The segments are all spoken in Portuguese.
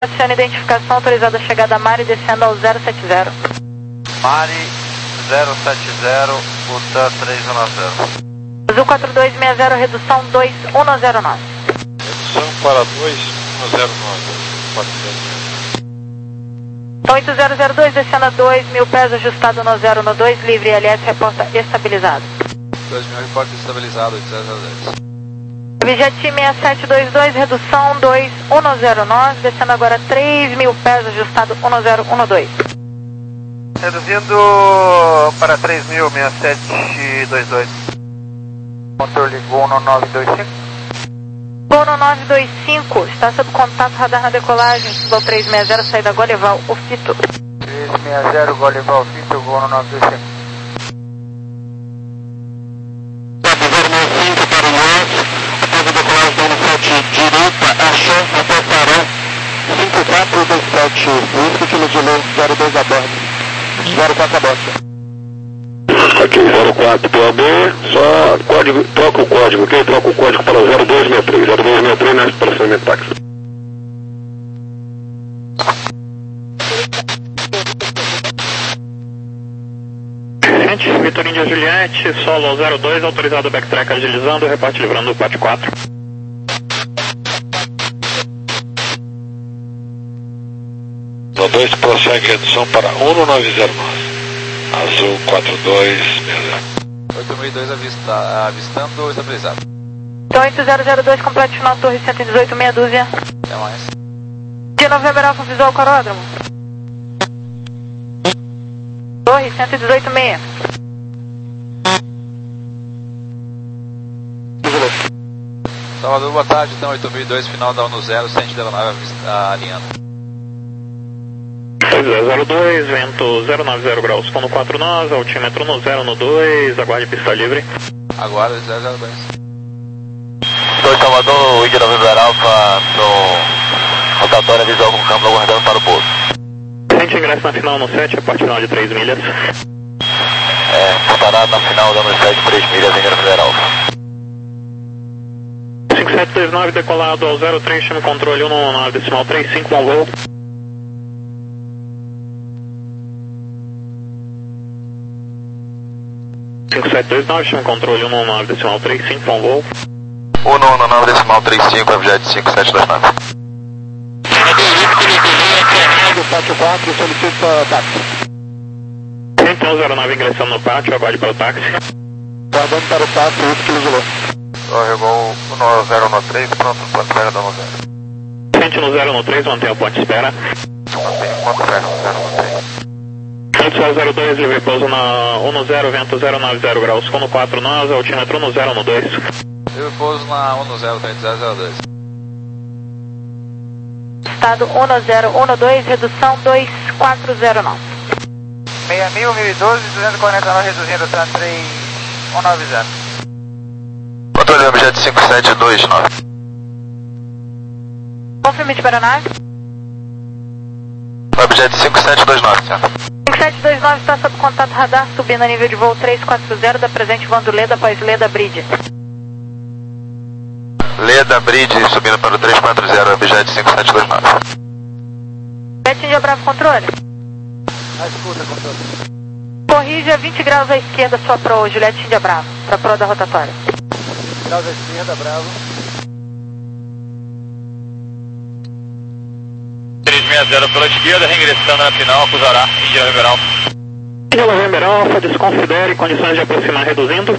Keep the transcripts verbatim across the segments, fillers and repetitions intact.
Adicione identificação autorizada a chegada a Mari descendo ao zero sete zero. Mari zero sete zero, Uta três um nove zero. Azul quatro dois seis zero, redução dois um zero nove. Redução para dois um zero nove. Então oito zero zero dois, descendo a dois mil pés, ajustado no zero no dois, livre L S, reporta estabilizado. dois mil, reporta estabilizado, oito zero zero dois. Objet seis sete dois dois, redução dois um zero nove, descendo agora três mil pés, ajustado um zero um dois. Reduzindo para três mil, seis sete dois dois. Controle Gol no nove dois cinco. Gol no nove dois cinco, está sob contato radar na decolagem, Gol três seis zero, saída Golival, Ofito. três seis zero, Golival, Ofito, Gol no nove dois cinco. Direita, achou, até farol, cinco quatro dois sete, Whisky Kilo Zulu, zero dois a bordo, zero quatro a bordo. Aqui, zero quatro, P O B, só código, troca o código, ok? Troca o código para zero dois seis três, zero dois seis três na estacionamento táxi. Gente, Vitor Índia Juliette, solo zero dois, autorizado backtrack agilizando, reparte livrando o Pat quatro. zero dois prossegue redução para um nove zero nove. Azul quatro dois seis zero. oito mil e dois avista, avistando estabilizado. Então oito zero zero dois, complete final, torre cento e dezoito, meia dúzia. Até mais. De Novembro Alfa, visual coródromo. Torre cento e dezoito, meia. Salvador, boa tarde, então oito mil e dois, final da um zero, cento e dezenove alinhando. seis zero dois, vento zero nove zero graus, fundo quatro nove, altímetro no zero no dois, aguarde pista livre. Aguarda zero zero dois. dois Salvador, Índia Novembro Alfa, no rotatória visual com câmbio aguardando para o pouso. Gente, ingresso na final no sete, reparte final de três milhas. É, parado na final da no sete, três milhas, Índia Novembro Alfa. cinco sete dois nove, decolado ao zero três, chama controle um nove decimal três cinco, bom voo. cinco sete dois nove, chama controle um nove decimal três cinco, bom voo. um nove decimal três cinco, objeto cinco sete dois nove. Pátio quatro, solicita táxi. Então zero nove ingressando no pátio, aguarde para o táxi. Guardando para o pátio, Whisky Kilo Zulu. Torre Gol no zero no três, pronto, ponto espera da no zero. Gente no zero no três, mantenha o ponto de espera. Mantenha o ponto espera, zero no três. Gente zero dois, livre pouso na um no zero, vento zero nove zero graus, fundo quatro nove, altímetro no zero no dois. Livre pouso na um zero, três zero zero dois. Estado um zero um dois, redução dois quatro zero nove. seis mil, mil e doze, duzentos e quarenta e nove, reduzindo para três um nove zero. Controle objeto cinco sete dois nove. Confirme de aeronave. Objeto cinco sete dois nove, certo? cinco sete dois nove está sob contato radar, subindo a nível de voo três quatro zero, da presente voando Leda após Leda Bridge. Leda Bridge subindo para o três quatro zero, objeto cinco sete dois nove. Jet India Bravo, controle. Ah, escuta, controle. Corrija vinte graus à esquerda, sua pro, Juliette India Bravo, para pro da rotatória. Graus à esquerda, Bravo. três seis zero pela esquerda, reingressando na final, acusará, Índia Novembro Alfa. Índia Novembro Alfa, desconsidere condições de aproximar reduzindo.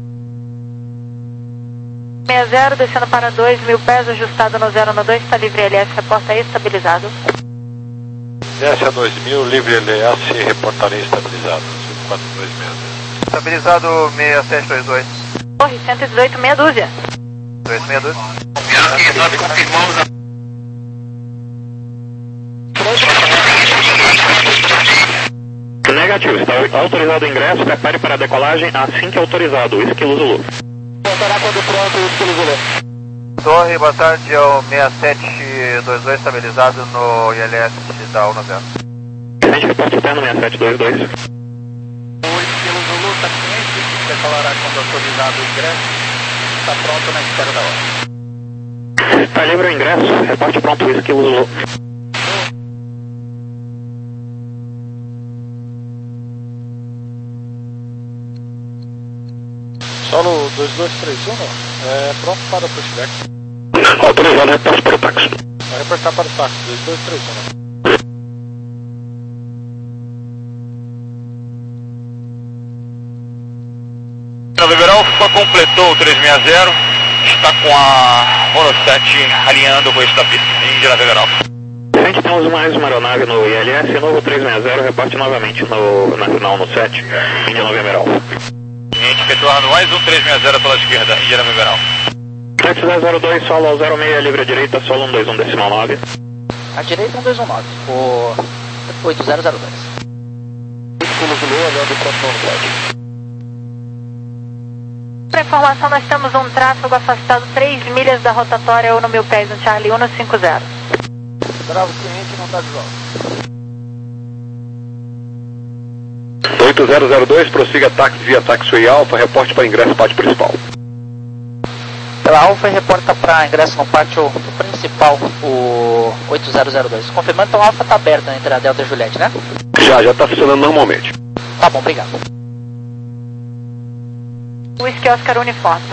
seis zero, descendo para dois mil pés, ajustado no zero no dois, está livre L S, reporta estabilizado. Desce a dois mil, livre L S, reportaria estabilizado. quatro dois seis zero. Estabilizado seis sete dois dois. Torre cento e dezoito, meia dúzia. dois seis dois. Quem sabe confirmamos a... Negativo, está autorizado o ingresso, prepare para a decolagem assim que autorizado, Whisky Kilo Zulu. Voltará quando pronto, Whisky Kilo Zulu. Torre, boa tarde, é o seis sete dois dois estabilizado no I L S da um zero. Gente, reporte externo seis sete dois dois. O Whisky Kilo Zulu está ciente, decolará quando autorizado o ingresso, está pronto na espera da hora. Está livre o ingresso, reporte pronto, Whisky Kilo Zulu. dois três um, é pronto para o pushback. Autorizado, reporte para o táxi. Vai reportar para o táxi, dois dois três um. November Alpha completou o trezentos e sessenta, está com a Monostat alinhando com esta pista, Índia November Alpha. A gente temos mais uma aeronave no I L S, novo trezentos e sessenta, reparte novamente no, na final no sete, Índia November Alpha. A gente retorna mais um trezentos e sessenta pela esquerda, Índia November Alpha. sete zero dois, solo zero seis, livre à direita, solo um dois um decimal nove. À direita um dois um nove, o oito zero zero dois. Olhando para o Para informação, nós temos um tráfego afastado três milhas da rotatória Uno mil pés no Charlie cento e cinquenta. Bravo, cliente não está de volta. oito zero zero dois, prossiga táxi via Taxiway Alpha, reporte para ingresso pátio principal. Pela Alpha e reporta para ingresso no pátio principal, o oito zero zero dois. Confirmando, então a Alpha está aberta entre a Delta e a Juliette, né? Já, já está funcionando normalmente. Tá bom, obrigado. Whisky Oscar Uniforme.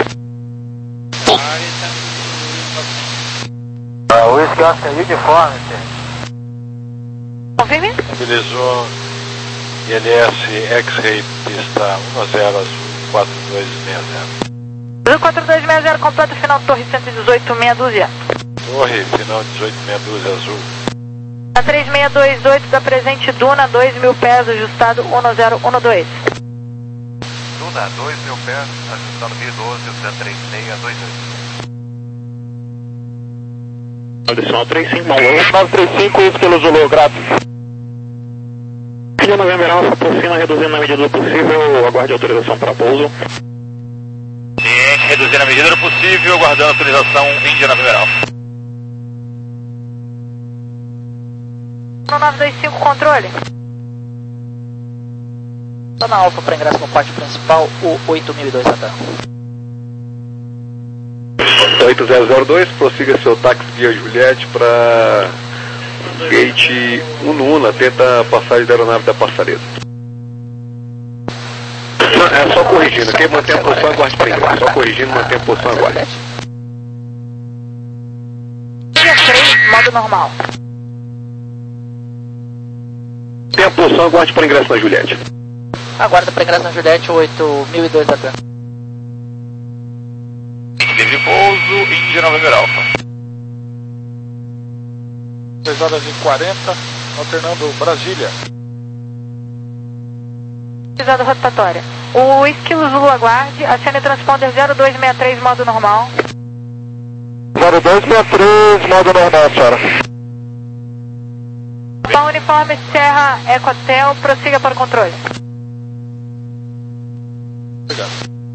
Uh, Whisky Oscar Uniforme. Confirme? Mobilizou I L S X-Ray pista um zero azul quatro dois seis zero. Azul quatro dois seis zero, completo final Torre cento e dezoito, meia dúzia. Torre, final dezoito meia dúzia azul. A três seis dois oito da presente Duna, dois mil pés, ajustado um zero um dois. Duna, dois mil pés, ajustado mil e doze, zero três seis dois oito. Adicional três cinco, nove três cinco, isso pelo Zulu, grátis. Índia November Alpha, por cima, reduzindo na medida do possível, aguarde autorização para pouso. Ciente, reduzindo na medida do possível, aguardando autorização Índia November Alpha. nove dois cinco, controle. Estou na Alpha para ingresso no pátio principal, o oito mil e dois Latam. oito zero zero dois, prossiga seu táxi via Juliette para gate um no Una, tenta a passagem da aeronave da Passaresa. Não, é só corrigindo, quem mantém a posição aguarde para ingresso. Só corrigindo, mantém a posição aguarde. três, modo normal. Tem a posição, aguarde para ingresso na Juliette. Aguarda para ingresso na Juliette, o oito mil e dois Latam. Livre pouso, Índia November Alpha. seis horas e quarenta, alternando Brasília. Pisada rotatória. O Esquilo Zulu aguarde, acene transponder zero dois seis três, modo normal. zero dois seis três, modo normal, senhora. Pão uniforme Serra Ecotel, prossiga para o controle. Obrigado.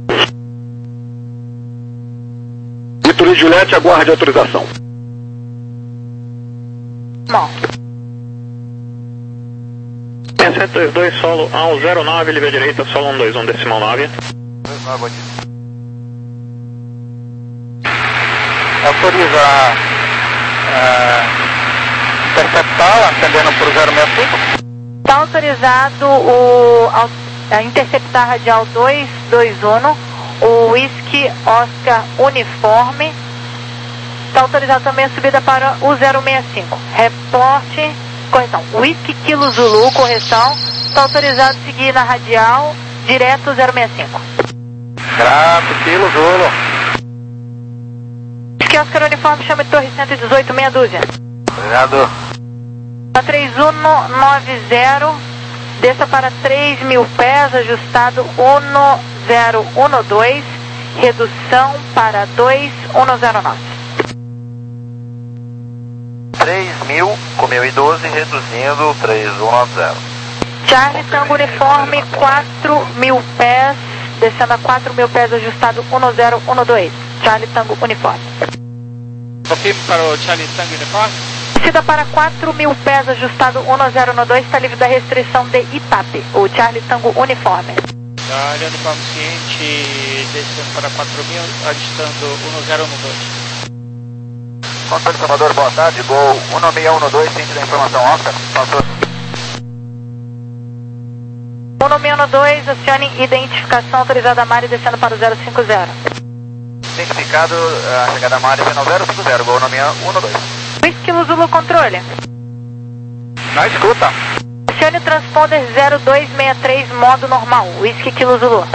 Vitor e Juliette, aguarde autorização. Bom. sete dois dois, solo um zero nove, livre à direita, solo um dois um decimal nove. Autoriza uh, interceptar, acendendo por zero seis cinco. Está autorizado o, a interceptar radial dois dois um, o Whisky Oscar Uniforme. Está autorizado também a subida para o zero seis cinco. Reporte, correção, Whisky Kilo Zulu, correção. Está autorizado a seguir na radial, direto zero seis cinco. Grato, Kilo Zulu. Whisky Oscar Uniforme, chame Torre cento e dezoito, meia dúzia. Obrigado. A três um nove zero, desça para três mil pés, ajustado um zero um dois, redução para dois um zero nove. três mil com mil e doze, reduzindo três um nove zero. Charlie Tango Uniforme, quatro mil pés, descendo a quatro mil pés, ajustado um zero um dois. Charlie Tango Uniforme. Confirme para o Charlie Tango Uniforme. Descida para quatro mil pés, ajustado um zero um dois, está livre da restrição de Itape, o Charlie Tango Uniforme. Charlie Uniforme ciente, descendo para quatro mil, ajustando um zero um dois. Controle Salvador, boa tarde, Gol um seis um dois, ciente da informação, Oscar, passou. um seis um dois, acione identificação autorizada a Mari, descendo para o zero cinco zero. Identificado, a chegada Mari final zero cinco zero, gol nome um dois. Whisky Zulu controle. Na escuta. Acione transponder zero dois seis três, modo normal. Whisky Kilo Zulu.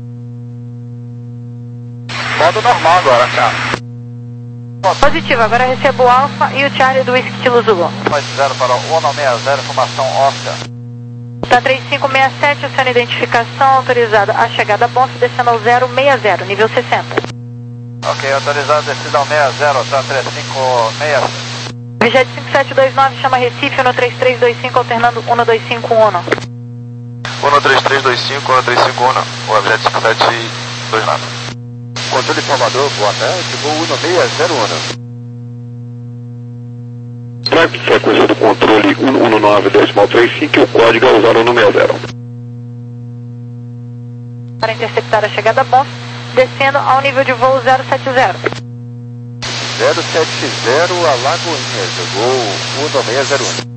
Modo normal agora, cara. Positivo, agora recebo o Alfa e o Charlie do Whisky Kilo Zulu. dois zero para o um seis zero, formação Oscar. Tá três cinco seis sete, acione identificação autorizada. A chegada Bonfim, descendo ao zero seis zero, nível sessenta. Ok, autorizado, descida ao seis zero, tá três cinco seis sete. Vijet cinco sete dois nove, chama Recife, um três três dois cinco, alternando um dois cinco um. um três três dois cinco, um três cinco um, o Vijet cinco sete dois nove. Controle Salvador, boa tarde, voo um seis zero um. Strike, frequência do controle um um nove decimal trinta e cinco e o código é o zero um seis zero. Para interceptar a chegada Bonfim, descendo ao nível de voo zero sete zero. zero sete zero, Alagoinhas, voo um seis zero um.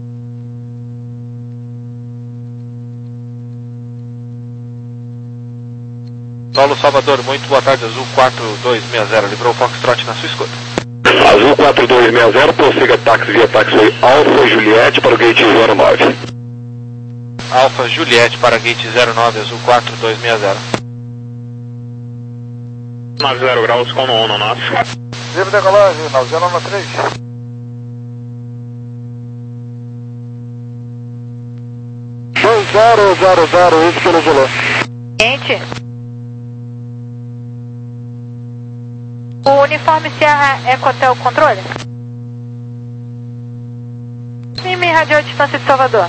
Paulo Salvador, muito boa tarde, Azul quatro dois seis zero, livrou o Foxtrot na sua escuta. Azul quatro dois seis zero, prossiga táxi via taxiway Alfa Juliette para o gate zero nove. Alfa Juliette para gate zero nove, Azul quatro dois seis zero. nove zero graus com um no nosso. Livre decolagem, nove zero um três. dois zero zero zero, isso que ele falou. Gente, o uniforme Sierra Eco Hotel controle? Mimi radiou a distância de Salvador.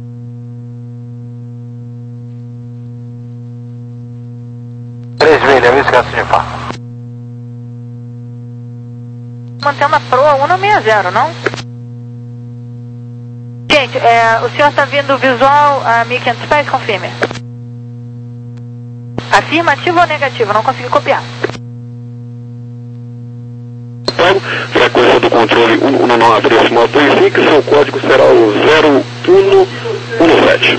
três William, isso que é assim de fato. Mantendo a proa um seis zero, não? Gente, é, o senhor está vindo visual a mil e quinhentos pés? Confirme. Afirmativo ou negativo? Não consegui copiar. Frequência do controle um um nove decimal trinta e cinco, seu código será o zero um um sete.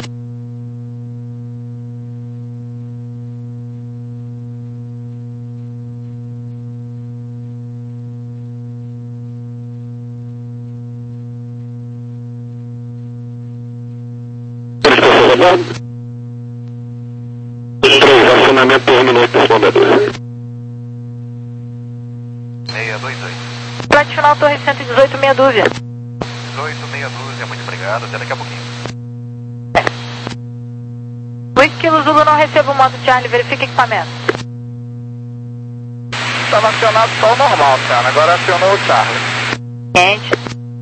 três, acionamento terminou e responder dois. seis dois dois. Flat final Torre cento e dezoito, meia dúzia. dezoito, meia dúzia, muito obrigado, até daqui a pouquinho. Whisky Zulu, não recebo o modo Charlie, verifique equipamento. Estava acionado só o normal, cara, agora acionou o Charlie. Gente.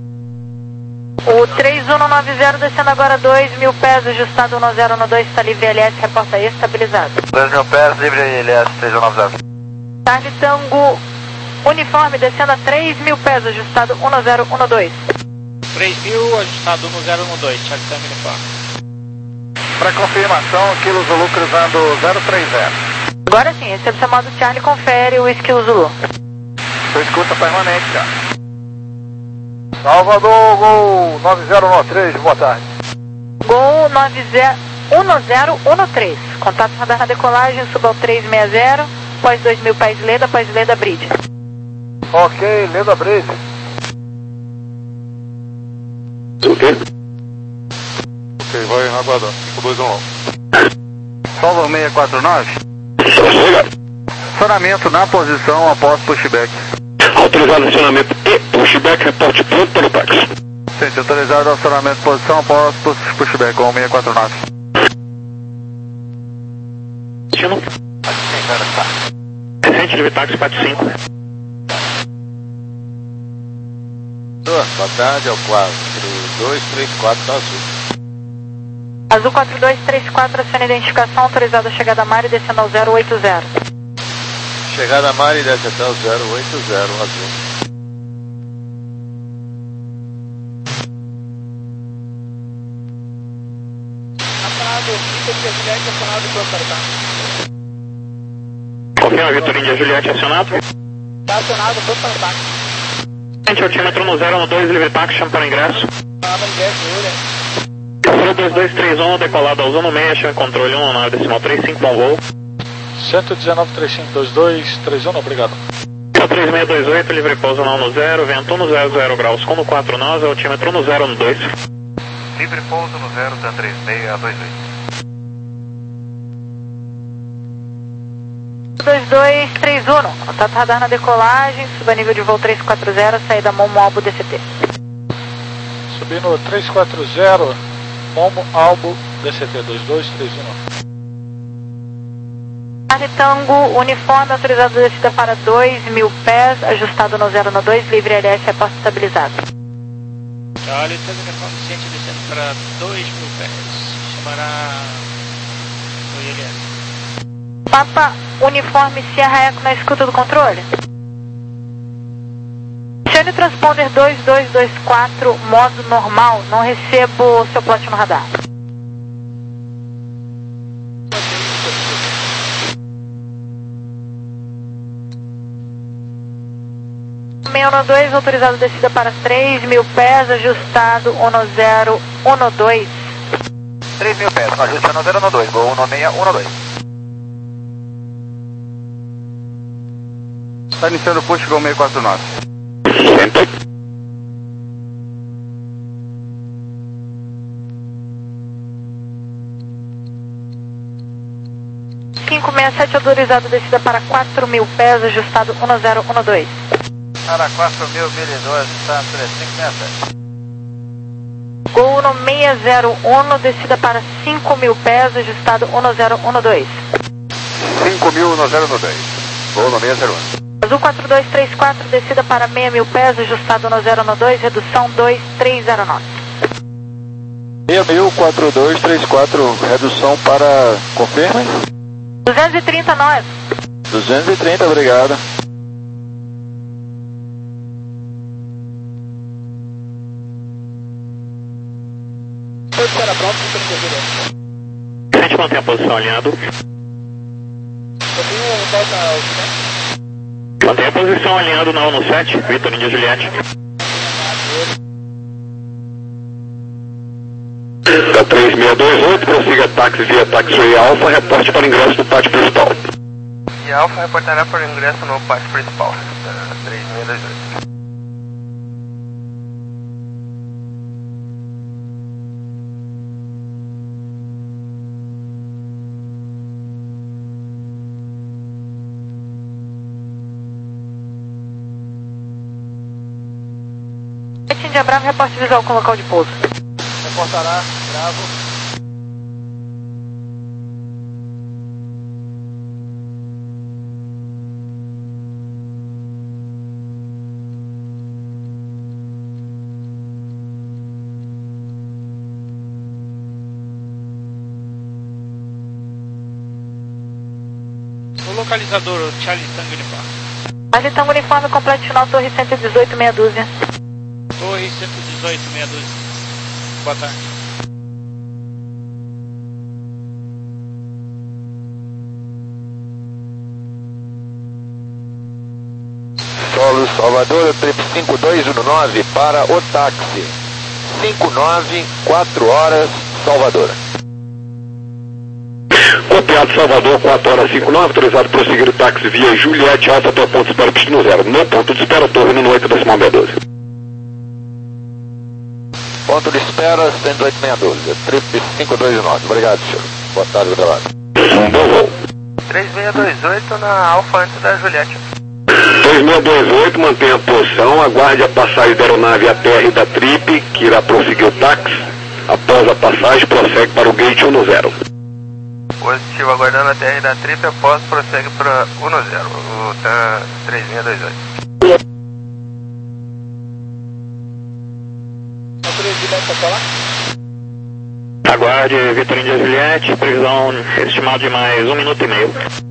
O três um nove zero descendo agora dois mil pés, ajustado um zero um dois, está livre L S, reporta estabilizado. dois mil pés, livre L S, três um nove zero. Charlie Tango, uniforme descendo a três mil pés, ajustado um zero um dois. três mil, ajustado um zero um dois, Charlie Tango uniforme. Para confirmação, Kilo Zulu cruzando zero três zero. Agora sim, recebe seu modo Charlie, confere o Whisky Zulu. Sua escuta permanente, cara. Salvador, gol nove zero um três, boa tarde. Gol nove zero um zero um três, contato radar na decolagem, suba ao três seis zero, após dois mil pés Leda, após Leda Bridge. Ok, Leda Bridge. Ok? Ok, vai aguardando, cinco dois um. Salva seis quatro nove. Prossiga. Acionamento na posição após pushback. Autorizado acionamento e pushback, reporte pronto para o táxi. Gente, autorizado acionamento posição após pushback com seis quatro nove. Destino. Recente de táxi quatro cinco. Boa tarde, é o quatro dois três quatro da Azul. Azul quatro dois três quatro, aciona identificação, autorizado a chegada a Mari, descendo ao zero oito zero. Chegada a Mari, desce até o zero oito zero, Azul. Acionado, Vitor de Juliette, acionado do Planta. Confirma, Vitor de Juliette acionado. Está acionado do Planta. Gente, altímetro no zero um dois, livre táxi, chama para o ingresso. Falava ingresso, Julia. zero dois dois três um, decolado ao zero seis, chama controle um nove decimal trinta e cinco, bom voo. cento e dezenove, trinta e cinco, vinte e dois, trinta e um, obrigado. três seis dois oito, livre pouso no zero, vento no zero zero graus, com no quatro nós, altímetro no zero no dois. Livre pouso no zero, tá três seis dois oito. dois dois três um, contato radar na decolagem, suba nível de voo três quatro zero, saída Momo Albo D C T. Subindo três quatro zero, Momo Albo D C T dois dois três um. Tango, uniforme, autorizado descida para dois mil pés, ajustado no zero no dois, livre L S, aposto estabilizado. Charlie, Tango, uniforme ciente descendo para dois mil pés, chamará o I L S. Papa, uniforme Sierra Eco na escuta do controle. Chane Transponder dois dois dois quatro, modo normal, não recebo seu plot no radar. seis um dois, autorizado descida para três mil pés, ajustado um zero um dois. três mil pés, ajuste um zero um dois, voo um seis um dois. Está iniciando o push, gol seis quatro nove. cinco seis sete, autorizado descida para quatro mil pés, ajustado um zero um dois. Para quatro mil, dois, está cinco seis sete. Gol no seis zero um, descida para cinco mil pés, ajustado um zero um dois. cinco mil, um zero um dois. Gol no seis zero um. Azul quatro dois três quatro, descida para seis mil pés, ajustado no zero no dois, redução dois três zero nove. seis mil, quatro dois três quatro, redução para... confirme? duzentos e trinta nós. duzentos e trinta, obrigado. A gente mantém a posição alinhado. Mantém a posição alinhado na um sete, Vitor Índia Juliette. Da três seis dois oito, prossiga táxi via taxiway Alfa, reporte para ingresso no pátio principal. E Alfa reportará para ingresso no pátio principal, da três seis dois oito. Índia Bravo, reporte visual com local de pouso. Reportará, Bravo. O localizador Charlie Tango Uniforme. Charlie Tango Uniforme, complete final, torre cento e dezoito, meia dúzia. Torre cento e dezoito, meia dúzia. Boa tarde. Solo Salvador, trip cinco dois um nove para o táxi. cinco nove, quatro horas, Salvador. Copiado Salvador, quatro horas cinco nove, autorizado para prosseguir o táxi via Juliette Alfa até o ponto de espera destino zero. No ponto de espera, torre no oito decimal meia doze. Ponto de espera, cento e oito meia doze, trip cinco dois um nove. Obrigado, senhor. Boa tarde, do trabalho. Bom voo. três seis dois oito na Alfa antes da Juliette. três seis dois oito, mantenha a posição, aguarde a passagem da aeronave à T R da Trip, que irá prosseguir o táxi. Após a passagem, prossegue para o gate um zero. Positivo, aguardando a T R da Trip, após prossegue para um zero, o três seis dois oito. Aguarde, Vitor Índia Juliette, previsão estimada de mais um minuto e meio.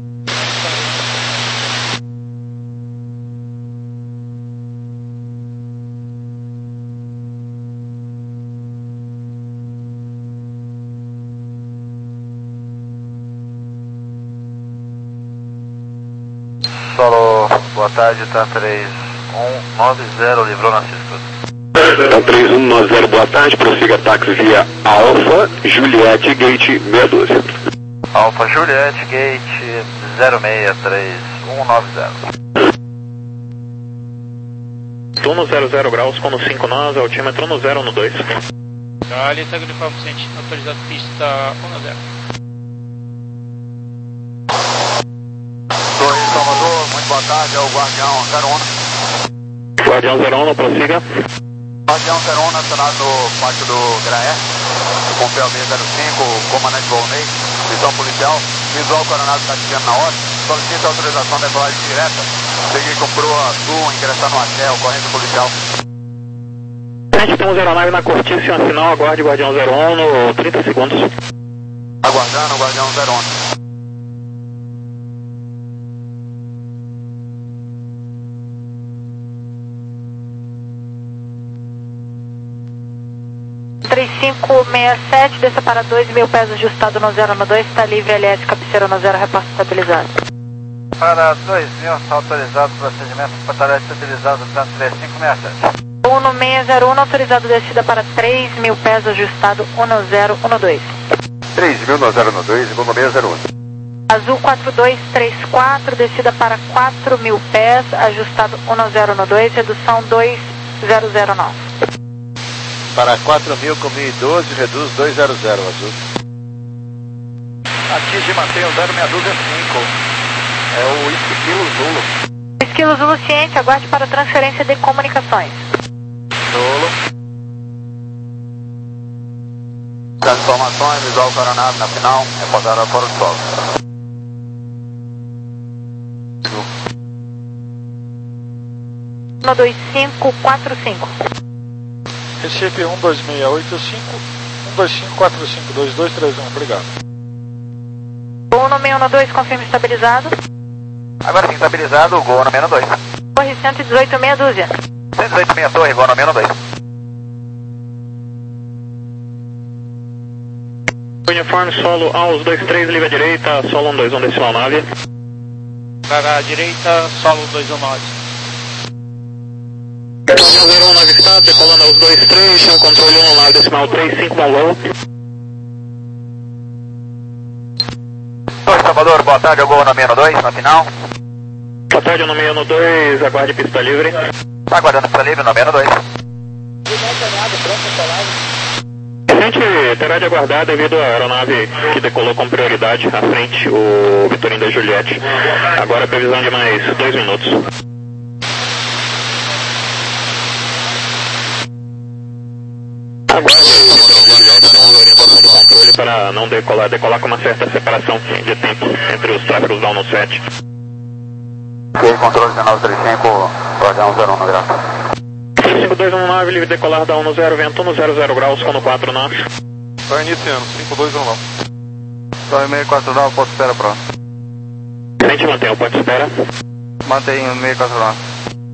Solo, boa tarde, tá três um nove zero, livrou nossa escuta. Tá três um nove zero, boa tarde, prossiga táxi via Alfa, Juliette, gate meia dúzia. Alfa Juliette, gate zero seis três um nove zero. Turno zero zero graus, com cinco nós, altímetro no zero um dois. Charlie, Tango Uniforme Vicente, autorizado pista um zero. Torre Salvador, muito boa tarde, é o Guardião zero um. Guardião zero um, prossiga. Guardião zero um, acionado no pátio do Graé, com P O B zero cinco, comandante Volney, visão policial, visual coronado Tatiana na hora, solicita autorização de decolagem direta, seguir com proa azul, ingressar no hotel, ocorrência policial. Gente, temos aeronave na cortíssima final, aguarde Guardião zero um no trinta segundos. Aguardando, Guardião zero um. três cinco seis sete, desça para dois mil pés ajustado no zero no dois, está livre, L S, cabeceira no zero, reporte estabilizado. Para dois mil, está autorizado procedimento para estabilizado, tanto três cinco seis sete. um seis zero um, autorizado descida para três mil pés ajustado um zero um dois. três mil no zero no dois, um seis zero um. Azul quatro dois três quatro, descida para quatro mil pés, ajustado um zero no dois, redução dois zero zero nove. Para quatro mil com mil e doze, reduz dois zero zero, azul. Atinge e mantém o zero seis dois cinco. É o Esquilo Zulu. Esquilo Zulu ciente, aguarde para transferência de comunicações. Zulu. Transformações, visual coronado na final, reportada fora do solo. um dois cinco quatro cinco. Recife um dois seis oito cinco, um dois cinco quatro cinco dois dois três um, obrigado. Gol no seis um dois, confirme estabilizado. Agora sim, estabilizado, gol no seis um dois. Torre cento e dezoito, meia dúzia. cento e dezoito, meia torre, gol no seis um dois. Uniforme solo aos dois três, livre à direita, solo um dois um, decimal nave. Para a direita, solo dois um nove. Guardião zero um, nave está, decolando aos dois três, chão controle um, nave decimal três cinco, valor. Torre Salvador, boa tarde, é o gol no seis um dois, na final. Boa tarde, no seis um dois, aguarde pista livre. Está aguardando pista livre no seis um dois. A gente terá de aguardar devido à aeronave que decolou com prioridade à frente, o Vitorino da Juliette. Agora a previsão de mais dois minutos. Aguarde a orientação do controle para não decolar, decolar com uma certa separação de tempo entre os tráfegos da um sete. Ok, controle nove três cinco, Guardião zero um, no grau. três cinco dois um nove, livre decolar da um zero, vento um zero zero graus, com quatro nós. Estou iniciando, cinco dois um nove. Estou em seis quatro nove, ponto espera pronto. A gente mantém o ponto espera. Mantém o seis quatro nove.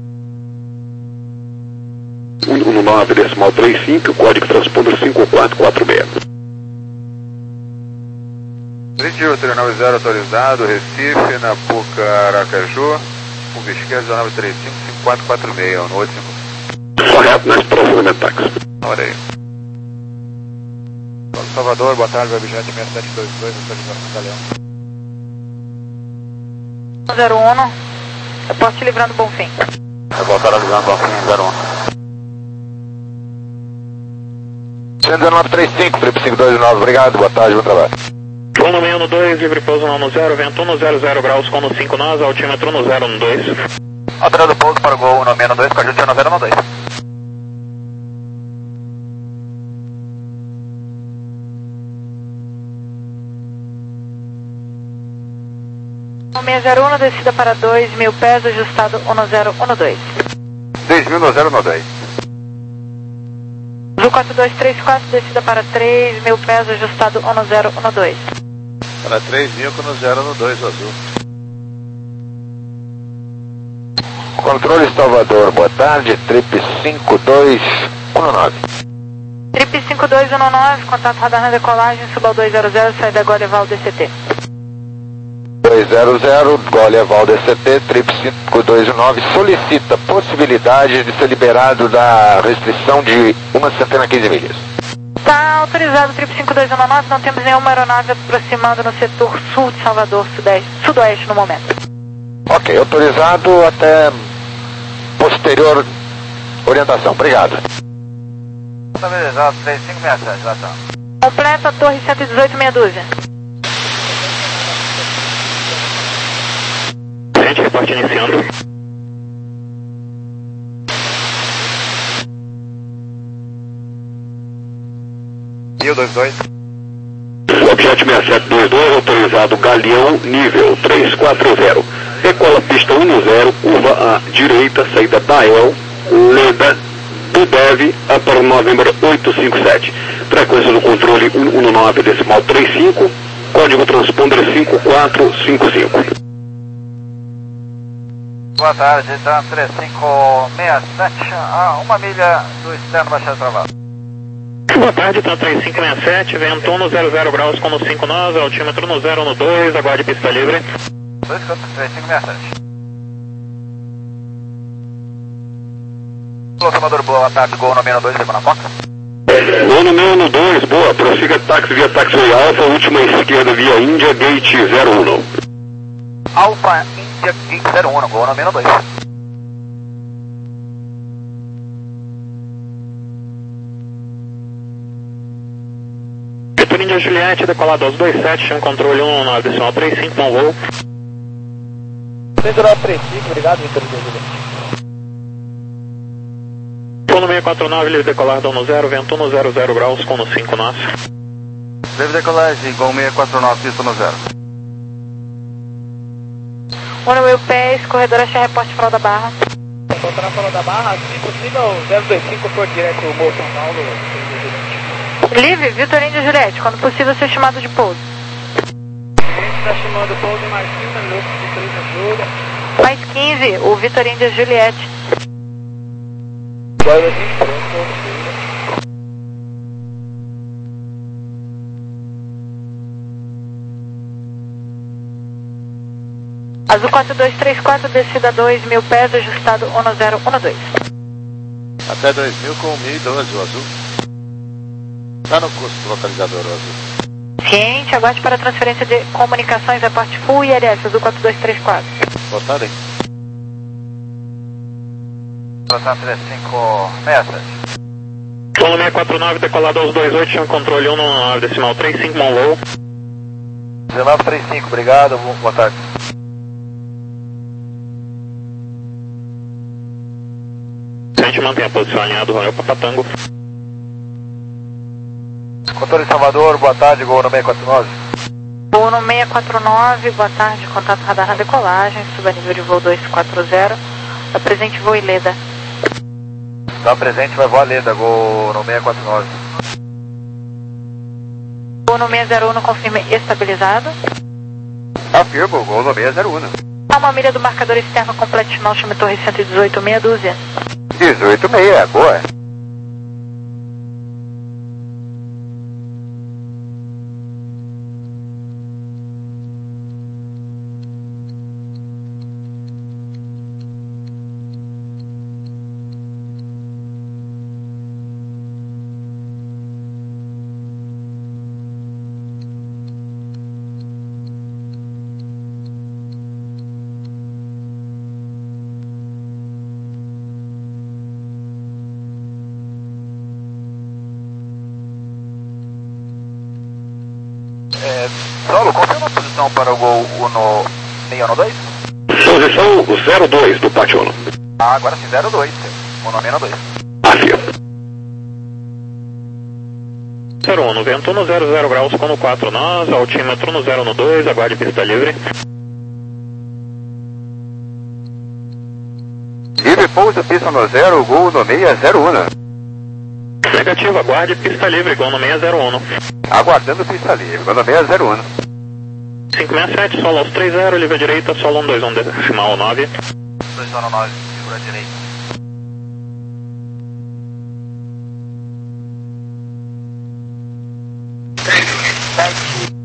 um nove decimal três cinco, código transponder cinco quatro quatro seis. Brindil, três nove zero autorizado, Recife, na Puca Aracaju, Puca esquerda, nove três cinco, cinco quatro quatro seis, no oito cinco. Correto, nas próximas táxi. Olha aí. Salvador, boa tarde, objeto seis sete dois dois, atualização da Leão. zero um, reporte livrando Bonfim. Reportar livrando Bonfim, zero um. cento e nove três cinco, triplo cinco dois nove, obrigado, boa tarde, bom trabalho. Voo no seis um dois, livre pouso no zero, vento um zero zero graus, com cinco nós, altímetro no zero um dois. Alterando pouso para o gol no seis um dois, com a ajuste no zero um dois. um seis zero um, descida para dois mil pés, ajustado um zero um dois. dois mil no zero um dois. Azul quatro dois três quatro, descida para três mil pés, ajustado um zero um dois. Para três mil com no zero um dois, azul. Controle Salvador, boa tarde, trip cinco dois um nove. Trip cinco dois um nove, contato radar na decolagem, suba ao dois zero zero, saída Gole Val D C T. dois zero zero, Gole Val D C T, trip cinco dois um nove, solicita possibilidade de ser liberado da restrição de uma centena quinze milhas. Está autorizado o trip cinco dois um nove, não temos nenhuma aeronave aproximando no setor sul de Salvador, sudeste, sudoeste no momento. Ok, autorizado até posterior orientação, obrigado. Estabilizado, três cinco seis sete, já está. Completa, torre cento e dezoito, meia dúzia. Gente, reporte iniciando. mil e vinte e dois. Objeto seis sete dois dois, autorizado Galeão, nível três quatro zero. Decola pista um zero, curva à direita, saída Dael, Leda, Budev, para November oito cinco sete. Frequência do controle cento e dezenove, decimal trinta e cinco, código transponder cinco quatro cinco cinco. Boa tarde, então três cinco seis sete, a uma milha do externo baixado travado. Boa tarde, tá três cinco seis sete, vento no zero zero graus com no cinco nove, altímetro no zero no dois, aguarde pista livre. dois três cinco seis sete. Locomotor boa tarde, Gol no menos dois, leva na foca. Gol no menos dois, boa, prossiga táxi via taxiway Alfa, última esquerda via Índia, gate zero um. Alfa Índia, gate zero um, Gol no menos dois. Vitor Índia Juliette, decolado aos dois sete, chama controle um nove, decimal trinta e cinco, bom voo. três nove três cinco, obrigado, Vitor Índia Juliette. Voo no seis quatro nove, livre decolado um zero, vento no zero zero graus com no cinco nove. Livre decolagem, Gol seis quatro nove, pista no zero. um mil pés, corredor achar reporte final da barra. Encontrar na fala da barra, se possível, zero dois cinco for direto ao Morro São Paulo. Livre, Vitor Índia Juliette, quando possível ser chamado de pouso. A gente está chamando o pouso em mais quinze minutos, Vitor Índia Júlia. Mais quinze, o Vitor Índia Juliette. zero dois cinco, pronto. Azul quatro dois três quatro, descida dois mil pés, ajustado um zero um dois. Até dois mil com mil e doze, o azul. Está no curso do localizador, o azul. Ciente, aguarde para transferência de comunicações a parte full I L S, Azul quatro dois três quatro. Boa tarde. Rotação três cinco seis sete. Solo seis quatro nove, decolado aos dois oito, chama controle um nove, decimal trinta e cinco, bom voo. dezenove trinta e cinco, obrigado, boa tarde. A gente mantém a posição alinhada, Romeu Papatango. Controle Salvador, boa tarde, Gol no seis quatro nove. Gol no seis quatro nove, boa tarde, contato radar na decolagem, suba nível de voo dois quatro zero, apresente voo Ileda. Está presente, vai voar Leda, Gol no seis quatro nove. Gol no seis zero um, confirme estabilizado. Afirmo, Gol no seis zero um. A uma milha do marcador externo completo, final, chama torre cento e dezoito, meia dúzia. dezoito seis, boa. É, Saulo, confirma a posição para o Gol no seis um dois? Posição zero dois do Pátio um. Ah, agora sim, zero dois. O no seis dois. Afia. zero um, vento no zero zero graus com no quatro nove, altímetro no zero no dois, aguarde pista livre. Livre pouso, pista no zero, Gol no seis zero um. Negativo, aguarde pista livre, Gol no seis zero um. Aguardando pista livre, Gol no seis zero um. cinco seis sete, solo aos três zero, livre à direita, solo um dois um, decimal nove. dois um nove, segura à direita. sete